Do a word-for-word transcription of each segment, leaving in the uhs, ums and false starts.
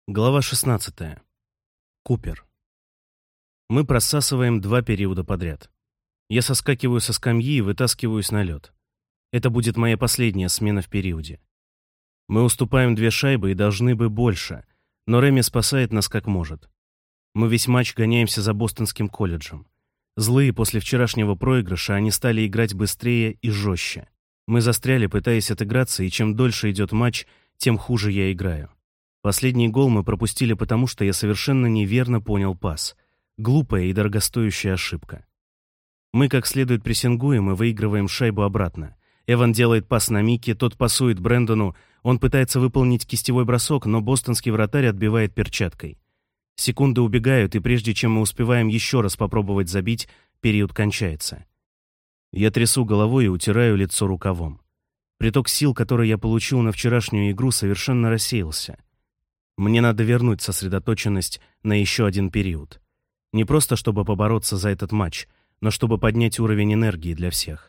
Глава шестнадцатая. Купер. Мы просасываем два периода подряд. Я соскакиваю со скамьи и вытаскиваюсь на лед. Это будет моя последняя смена в периоде. Мы уступаем две шайбы и должны бы больше, но Реми спасает нас как может. Мы весь матч гоняемся за Бостонским колледжем. Злые после вчерашнего проигрыша, они стали играть быстрее и жестче. Мы застряли, пытаясь отыграться, и чем дольше идет матч, тем хуже я играю. Последний гол мы пропустили потому, что я совершенно неверно понял пас. Глупая и дорогостоящая ошибка. Мы как следует прессингуем и выигрываем шайбу обратно. Эван делает пас на Микки, тот пасует Брэндону, он пытается выполнить кистевой бросок, но бостонский вратарь отбивает перчаткой. Секунды убегают, и прежде чем мы успеваем еще раз попробовать забить, период кончается. Я трясу головой и утираю лицо рукавом. Приток сил, который я получил на вчерашнюю игру, совершенно рассеялся. Мне надо вернуть сосредоточенность на еще один период. Не просто чтобы побороться за этот матч, но чтобы поднять уровень энергии для всех.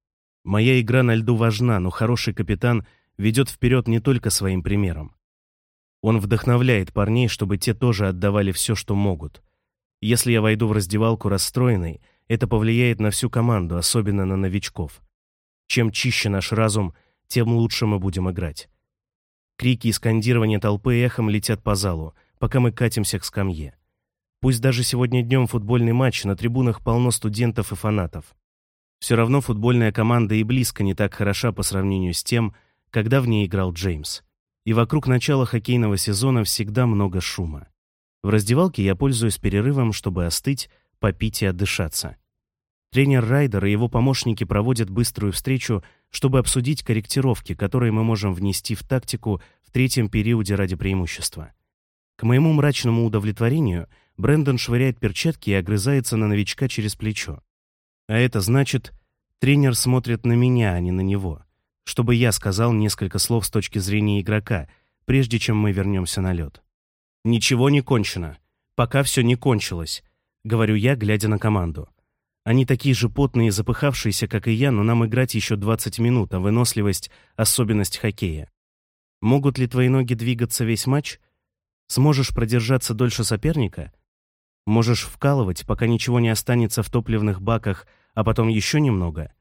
Моя игра на льду важна, но хороший капитан ведет вперед не только своим примером. Он вдохновляет парней, чтобы те тоже отдавали все, что могут. Если я войду в раздевалку расстроенный, это повлияет на всю команду, особенно на новичков. Чем чище наш разум, тем лучше мы будем играть. Крики и скандирование толпы эхом летят по залу, пока мы катимся к скамье. Пусть даже сегодня днем футбольный матч, на трибунах полно студентов и фанатов. Все равно футбольная команда и близко не так хороша по сравнению с тем, когда в ней играл Джеймс. И вокруг начала хоккейного сезона всегда много шума. В раздевалке я пользуюсь перерывом, чтобы остыть, попить и отдышаться. Тренер Райдер и его помощники проводят быструю встречу, чтобы обсудить корректировки, которые мы можем внести в тактику в третьем периоде ради преимущества. К моему мрачному удовлетворению Брэндон швыряет перчатки и огрызается на новичка через плечо. А это значит, тренер смотрит на меня, а не на него, чтобы я сказал несколько слов с точки зрения игрока, прежде чем мы вернемся на лед. «Ничего не кончено. Пока все не кончилось», — говорю я, глядя на команду. Они такие же потные и запыхавшиеся, как и я, но нам играть еще двадцать минут, а выносливость — особенность хоккея. Могут ли твои ноги двигаться весь матч? Сможешь продержаться дольше соперника? Можешь вкалывать, пока ничего не останется в топливных баках, а потом еще немного?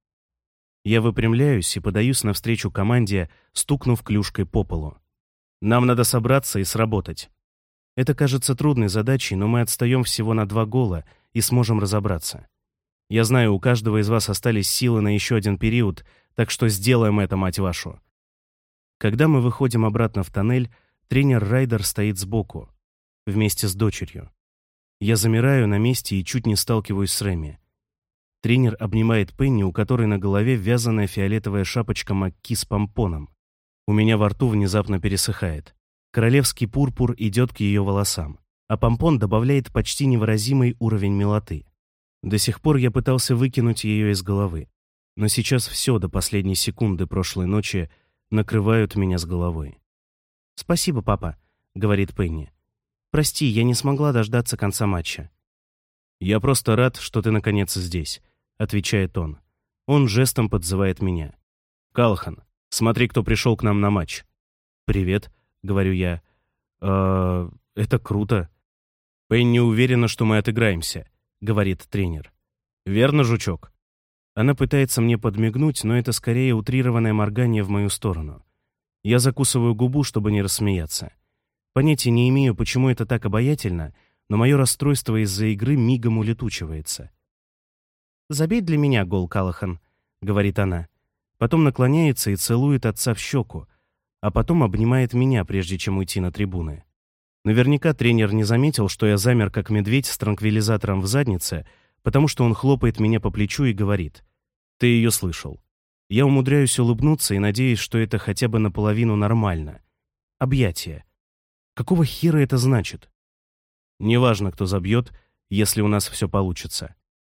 Я выпрямляюсь и подаюсь навстречу команде, стукнув клюшкой по полу. Нам надо собраться и сработать. Это кажется трудной задачей, но мы отстаем всего на два гола и сможем разобраться. Я знаю, у каждого из вас остались силы на еще один период, так что сделаем это, мать вашу. Когда мы выходим обратно в тоннель, тренер Райдер стоит сбоку, вместе с дочерью. Я замираю на месте и чуть не сталкиваюсь с Реми. Тренер обнимает Пенни, у которой на голове вязаная фиолетовая шапочка Макки с помпоном. У меня во рту внезапно пересыхает. Королевский пурпур идет к ее волосам, а помпон добавляет почти невыразимый уровень милоты. До сих пор я пытался выкинуть ее из головы, но сейчас все до последней секунды прошлой ночи накрывают меня с головой. «Спасибо, папа», — говорит Пенни. «Прости, я не смогла дождаться конца матча». «Я просто рад, что ты наконец здесь», — отвечает он. Он жестом подзывает меня. «Каллахан, смотри, кто пришел к нам на матч». «Привет», — говорю я. «Э, это круто». «Пенни уверена, что мы отыграемся», — говорит тренер. «Верно, жучок?» Она пытается мне подмигнуть, но это скорее утрированное моргание в мою сторону. Я закусываю губу, чтобы не рассмеяться. Понятия не имею, почему это так обаятельно, но мое расстройство из-за игры мигом улетучивается. «Забей для меня гол, Каллахан», — говорит она. Потом наклоняется и целует отца в щеку, а потом обнимает меня, прежде чем уйти на трибуны. Наверняка тренер не заметил, что я замер как медведь с транквилизатором в заднице, потому что он хлопает меня по плечу и говорит: «Ты ее слышал». Я умудряюсь улыбнуться и надеюсь, что это хотя бы наполовину нормально. Объятие. Какого хера это значит? Неважно, кто забьет, если у нас все получится.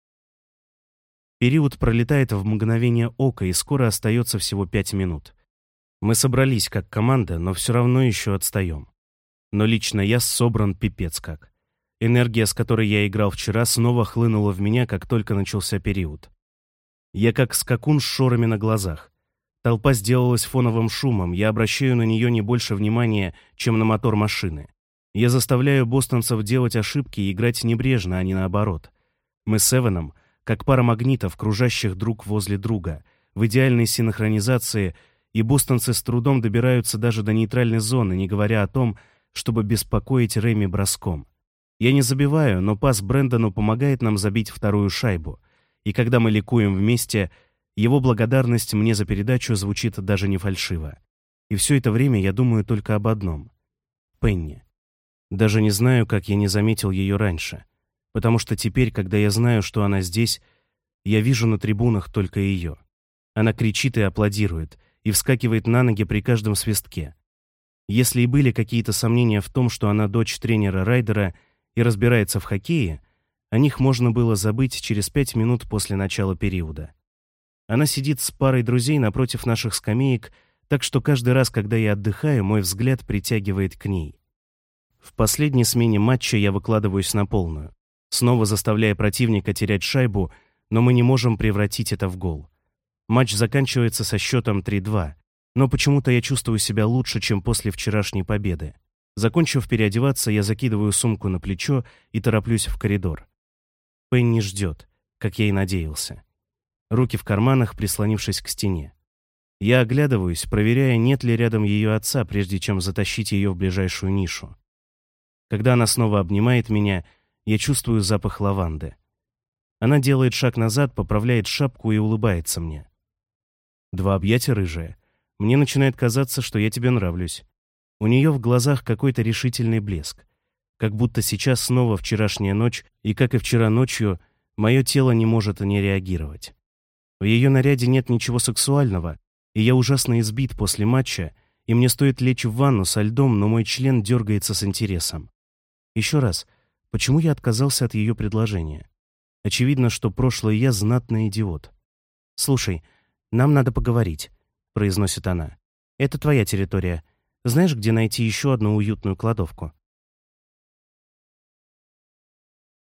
Период пролетает в мгновение ока, и скоро остается всего пять минут. Мы собрались как команда, но все равно еще отстаем. Но лично я собран пипец как. Энергия, с которой я играл вчера, снова хлынула в меня, как только начался период. Я как скакун с шорами на глазах. Толпа сделалась фоновым шумом, я обращаю на нее не больше внимания, чем на мотор машины. Я заставляю бостонцев делать ошибки и играть небрежно, а не наоборот. Мы с Эваном, как пара магнитов, кружащих друг возле друга, в идеальной синхронизации, и бостонцы с трудом добираются даже до нейтральной зоны, не говоря о том, чтобы беспокоить Реми броском. Я не забиваю, но пас Брэндону помогает нам забить вторую шайбу. И когда мы ликуем вместе, его благодарность мне за передачу звучит даже не фальшиво. И все это время я думаю только об одном — Пенни. Даже не знаю, как я не заметил ее раньше, потому что теперь, когда я знаю, что она здесь, я вижу на трибунах только ее. Она кричит и аплодирует, и вскакивает на ноги при каждом свистке. Если и были какие-то сомнения в том, что она дочь тренера Райдера и разбирается в хоккее, о них можно было забыть через пять минут после начала периода. Она сидит с парой друзей напротив наших скамеек, так что каждый раз, когда я отдыхаю, мой взгляд притягивает к ней. В последней смене матча я выкладываюсь на полную, снова заставляя противника терять шайбу, но мы не можем превратить это в гол. Матч заканчивается со счетом три-два, но почему-то я чувствую себя лучше, чем после вчерашней победы. Закончив переодеваться, я закидываю сумку на плечо и тороплюсь в коридор. Пенни ждет, как я и надеялся. Руки в карманах, прислонившись к стене. Я оглядываюсь, проверяя, нет ли рядом ее отца, прежде чем затащить ее в ближайшую нишу. Когда она снова обнимает меня, я чувствую запах лаванды. Она делает шаг назад, поправляет шапку и улыбается мне. Два объятия, рыжая. Мне начинает казаться, что я тебе нравлюсь. У нее в глазах какой-то решительный блеск. Как будто сейчас снова вчерашняя ночь, и, как и вчера ночью, мое тело не может не реагировать. В ее наряде нет ничего сексуального, и я ужасно избит после матча, и мне стоит лечь в ванну со льдом, но мой член дергается с интересом. Еще раз, почему я отказался от ее предложения? Очевидно, что прошлый я знатный идиот. «Слушай, нам надо поговорить», — произносит она. «Это твоя территория. Знаешь, где найти еще одну уютную кладовку?»